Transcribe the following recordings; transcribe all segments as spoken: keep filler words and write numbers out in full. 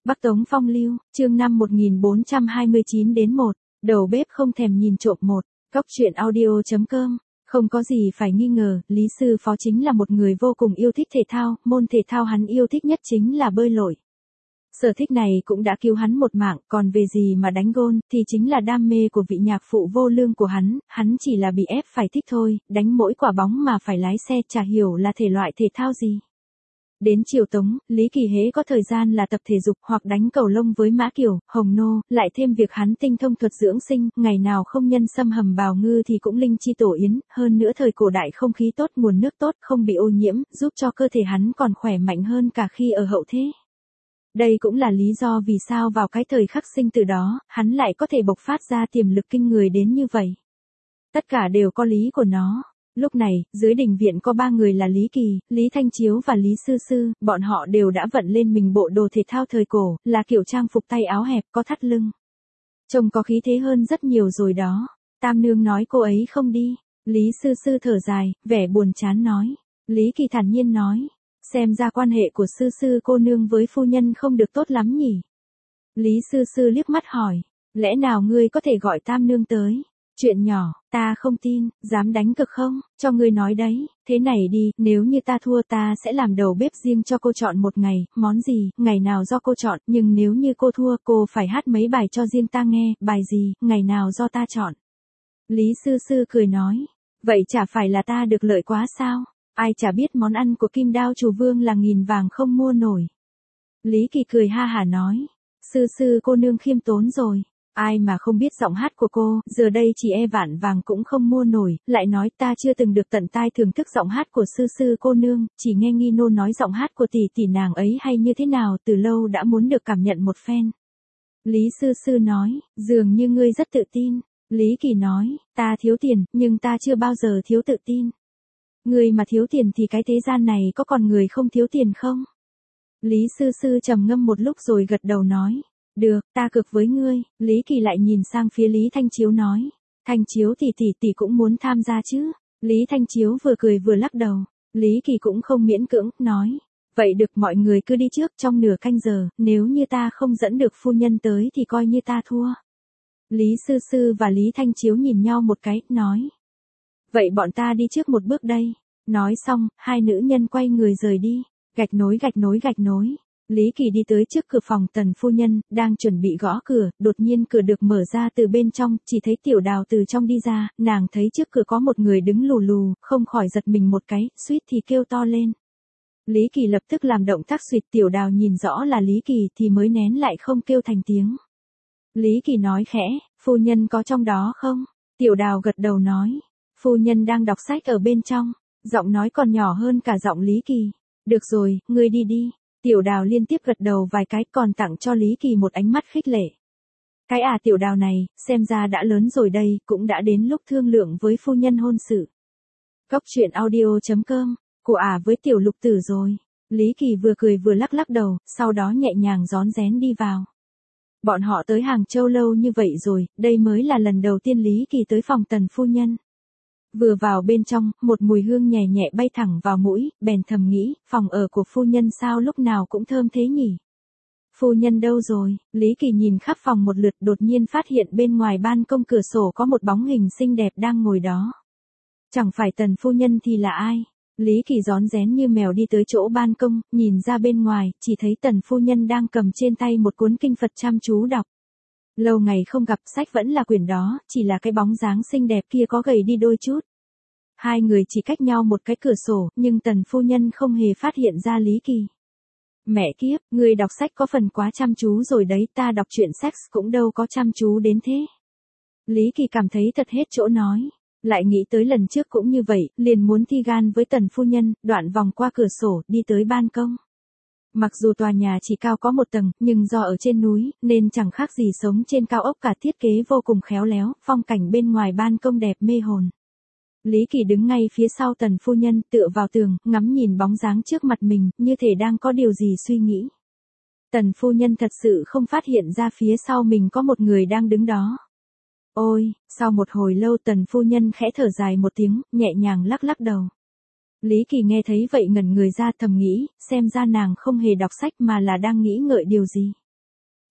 Bắc Tống Phong Lưu, chương năm một nghìn bốn trăm hai mươi chín đến một, đầu bếp không thèm nhìn trộm một, Cóc truyện audio chấm com. Không có gì phải nghi ngờ, Lý Sư Phó chính là một người vô cùng yêu thích thể thao, môn thể thao hắn yêu thích nhất chính là bơi lội. Sở thích này cũng đã cứu hắn một mạng, còn về gì mà đánh gôn, thì chính là đam mê của vị nhạc phụ vô lương của hắn, hắn chỉ là bị ép phải thích thôi, đánh mỗi quả bóng mà phải lái xe, chả hiểu là thể loại thể thao gì. Đến chiều Tống, Lý Kỳ hễ có thời gian là tập thể dục hoặc đánh cầu lông với Mã Kiều, Hồng Nô, lại thêm việc hắn tinh thông thuật dưỡng sinh, ngày nào không nhân sâm hầm bào ngư thì cũng linh chi tổ yến, hơn nữa thời cổ đại không khí tốt, nguồn nước tốt, không bị ô nhiễm, giúp cho cơ thể hắn còn khỏe mạnh hơn cả khi ở hậu thế. Đây cũng là lý do vì sao vào cái thời khắc sinh từ đó, hắn lại có thể bộc phát ra tiềm lực kinh người đến như vậy. Tất cả đều có lý của nó. Lúc này, dưới đình viện có ba người là Lý Kỳ, Lý Thanh Chiếu và Lý Sư Sư, bọn họ đều đã vận lên mình bộ đồ thể thao thời cổ, là kiểu trang phục tay áo hẹp có thắt lưng. Trông có khí thế hơn rất nhiều rồi đó. Tam nương nói cô ấy không đi. Lý Sư Sư thở dài, vẻ buồn chán nói. Lý Kỳ thản nhiên nói. Xem ra quan hệ của Sư Sư cô nương với phu nhân không được tốt lắm nhỉ. Lý Sư Sư liếc mắt hỏi. Lẽ nào ngươi có thể gọi Tam nương tới? Chuyện nhỏ, ta không tin, dám đánh cực không, cho ngươi nói đấy, thế này đi, nếu như ta thua ta sẽ làm đầu bếp riêng cho cô chọn một ngày, món gì, ngày nào do cô chọn, nhưng nếu như cô thua cô phải hát mấy bài cho riêng ta nghe, bài gì, ngày nào do ta chọn. Lý Sư Sư cười nói, vậy chả phải là ta được lợi quá sao, ai chả biết món ăn của Kim Đao Chủ Vương là nghìn vàng không mua nổi. Lý Kỳ cười ha hả nói, Sư Sư cô nương khiêm tốn rồi. Ai mà không biết giọng hát của cô, giờ đây chỉ e vạn vàng cũng không mua nổi, lại nói ta chưa từng được tận tai thưởng thức giọng hát của Sư Sư cô nương, chỉ nghe Nghi Nô nói giọng hát của tỷ tỷ nàng ấy hay như thế nào, từ lâu đã muốn được cảm nhận một phen. Lý Sư Sư nói, dường như ngươi rất tự tin. Lý Kỳ nói, ta thiếu tiền, nhưng ta chưa bao giờ thiếu tự tin. Ngươi mà thiếu tiền thì cái thế gian này có còn người không thiếu tiền không? Lý Sư Sư trầm ngâm một lúc rồi gật đầu nói. Được, ta cược với ngươi. Lý Kỳ lại nhìn sang phía Lý Thanh Chiếu nói. Thanh Chiếu tỷ tỷ tỷ cũng muốn tham gia chứ. Lý Thanh Chiếu vừa cười vừa lắc đầu. Lý Kỳ cũng không miễn cưỡng, nói. Vậy được, mọi người cứ đi trước trong nửa canh giờ, nếu như ta không dẫn được phu nhân tới thì coi như ta thua. Lý Sư Sư và Lý Thanh Chiếu nhìn nhau một cái, nói. Vậy bọn ta đi trước một bước đây. Nói xong, hai nữ nhân quay người rời đi. Gạch nối gạch nối gạch nối. Lý Kỳ đi tới trước cửa phòng Tần phu nhân, đang chuẩn bị gõ cửa, đột nhiên cửa được mở ra từ bên trong, chỉ thấy Tiểu Đào từ trong đi ra, nàng thấy trước cửa có một người đứng lù lù, không khỏi giật mình một cái, suýt thì kêu to lên. Lý Kỳ lập tức làm động tác suýt, Tiểu Đào nhìn rõ là Lý Kỳ thì mới nén lại không kêu thành tiếng. Lý Kỳ nói khẽ, phu nhân có trong đó không? Tiểu Đào gật đầu nói, phu nhân đang đọc sách ở bên trong, giọng nói còn nhỏ hơn cả giọng Lý Kỳ. Được rồi, ngươi đi đi. Tiểu Đào liên tiếp gật đầu vài cái, còn tặng cho Lý Kỳ một ánh mắt khích lệ. Cái à Tiểu Đào này, xem ra đã lớn rồi đây, cũng đã đến lúc thương lượng với phu nhân hôn sự. Cóc truyện audio chấm com, của ả với Tiểu Lục Tử rồi. Lý Kỳ vừa cười vừa lắc lắc đầu, sau đó nhẹ nhàng rón rén đi vào. Bọn họ tới Hàng Châu lâu như vậy rồi, đây mới là lần đầu tiên Lý Kỳ tới phòng Tần phu nhân. Vừa vào bên trong, một mùi hương nhẹ nhẹ bay thẳng vào mũi, bèn thầm nghĩ, phòng ở của phu nhân sao lúc nào cũng thơm thế nhỉ? Phu nhân đâu rồi? Lý Kỳ nhìn khắp phòng một lượt, đột nhiên phát hiện bên ngoài ban công cửa sổ có một bóng hình xinh đẹp đang ngồi đó. Chẳng phải Tần phu nhân thì là ai? Lý Kỳ rón rén như mèo đi tới chỗ ban công, nhìn ra bên ngoài, chỉ thấy Tần phu nhân đang cầm trên tay một cuốn kinh Phật chăm chú đọc. Lâu ngày không gặp, sách vẫn là quyển đó, chỉ là cái bóng dáng xinh đẹp kia có gầy đi đôi chút. Hai người chỉ cách nhau một cái cửa sổ, nhưng Tần phu nhân không hề phát hiện ra Lý Kỳ. Mẹ kiếp, người đọc sách có phần quá chăm chú rồi đấy, ta đọc truyện sex cũng đâu có chăm chú đến thế. Lý Kỳ cảm thấy thật hết chỗ nói. Lại nghĩ tới lần trước cũng như vậy, liền muốn thi gan với Tần phu nhân, đoạn vòng qua cửa sổ, đi tới ban công. Mặc dù tòa nhà chỉ cao có một tầng, nhưng do ở trên núi, nên chẳng khác gì sống trên cao ốc cả, thiết kế vô cùng khéo léo, phong cảnh bên ngoài ban công đẹp mê hồn. Lý Kỳ đứng ngay phía sau Tần phu nhân, tựa vào tường, ngắm nhìn bóng dáng trước mặt mình, như thể đang có điều gì suy nghĩ. Tần phu nhân thật sự không phát hiện ra phía sau mình có một người đang đứng đó. Ôi, sau một hồi lâu Tần phu nhân khẽ thở dài một tiếng, nhẹ nhàng lắc lắc đầu. Lý Kỳ nghe thấy vậy ngẩn người ra, thầm nghĩ, xem ra nàng không hề đọc sách mà là đang nghĩ ngợi điều gì.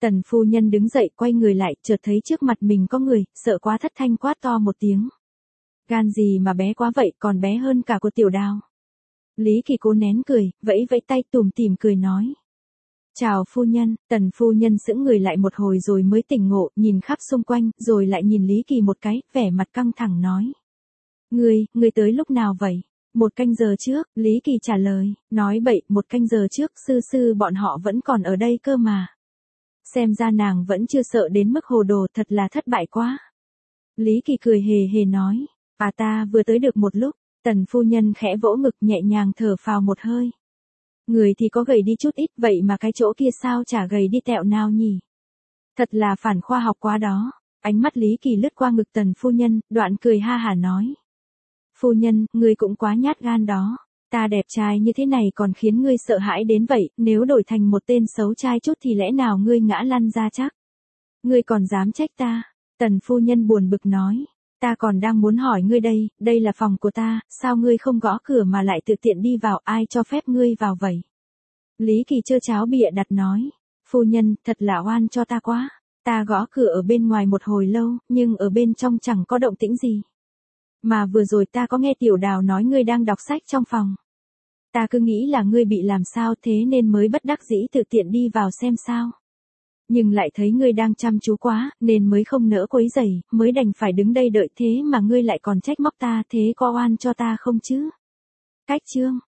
Tần phu nhân đứng dậy quay người lại, chợt thấy trước mặt mình có người, sợ quá thất thanh quát to một tiếng. Gan gì mà bé quá vậy, còn bé hơn cả của Tiểu Đào. Lý Kỳ cố nén cười, vẫy vẫy tay tủm tỉm cười nói. Chào phu nhân. Tần phu nhân sững người lại một hồi rồi mới tỉnh ngộ, nhìn khắp xung quanh, rồi lại nhìn Lý Kỳ một cái, vẻ mặt căng thẳng nói. Ngươi, ngươi tới lúc nào vậy? Một canh giờ trước, Lý Kỳ trả lời, nói bậy, một canh giờ trước, sư sư bọn họ vẫn còn ở đây cơ mà. Xem ra nàng vẫn chưa sợ đến mức hồ đồ, thật là thất bại quá. Lý Kỳ cười hề hề nói, à ta vừa tới được một lúc. Tần phu nhân khẽ vỗ ngực nhẹ nhàng thở phào một hơi. Người thì có gầy đi chút ít, vậy mà cái chỗ kia sao chả gầy đi tẹo nào nhỉ? Thật là phản khoa học quá đó. Ánh mắt Lý Kỳ lướt qua ngực tần phu nhân, đoạn cười ha hả nói. Phu nhân, người cũng quá nhát gan đó. Ta đẹp trai như thế này còn khiến ngươi sợ hãi đến vậy, nếu đổi thành một tên xấu trai chút thì lẽ nào ngươi ngã lăn ra chắc? Ngươi còn dám trách ta? Tần phu nhân buồn bực nói. Ta còn đang muốn hỏi ngươi đây, đây là phòng của ta, sao ngươi không gõ cửa mà lại tự tiện đi vào, ai cho phép ngươi vào vậy? Lý Kỳ trơ cháo bịa đặt nói, phu nhân, thật là oan cho ta quá, ta gõ cửa ở bên ngoài một hồi lâu, nhưng ở bên trong chẳng có động tĩnh gì. Mà vừa rồi ta có nghe Tiểu Đào nói ngươi đang đọc sách trong phòng. Ta cứ nghĩ là ngươi bị làm sao thế nên mới bất đắc dĩ tự tiện đi vào xem sao. Nhưng lại thấy ngươi đang chăm chú quá, nên mới không nỡ quấy rầy, mới đành phải đứng đây đợi thế mà ngươi lại còn trách móc ta, thế có oan cho ta không chứ? Cách chương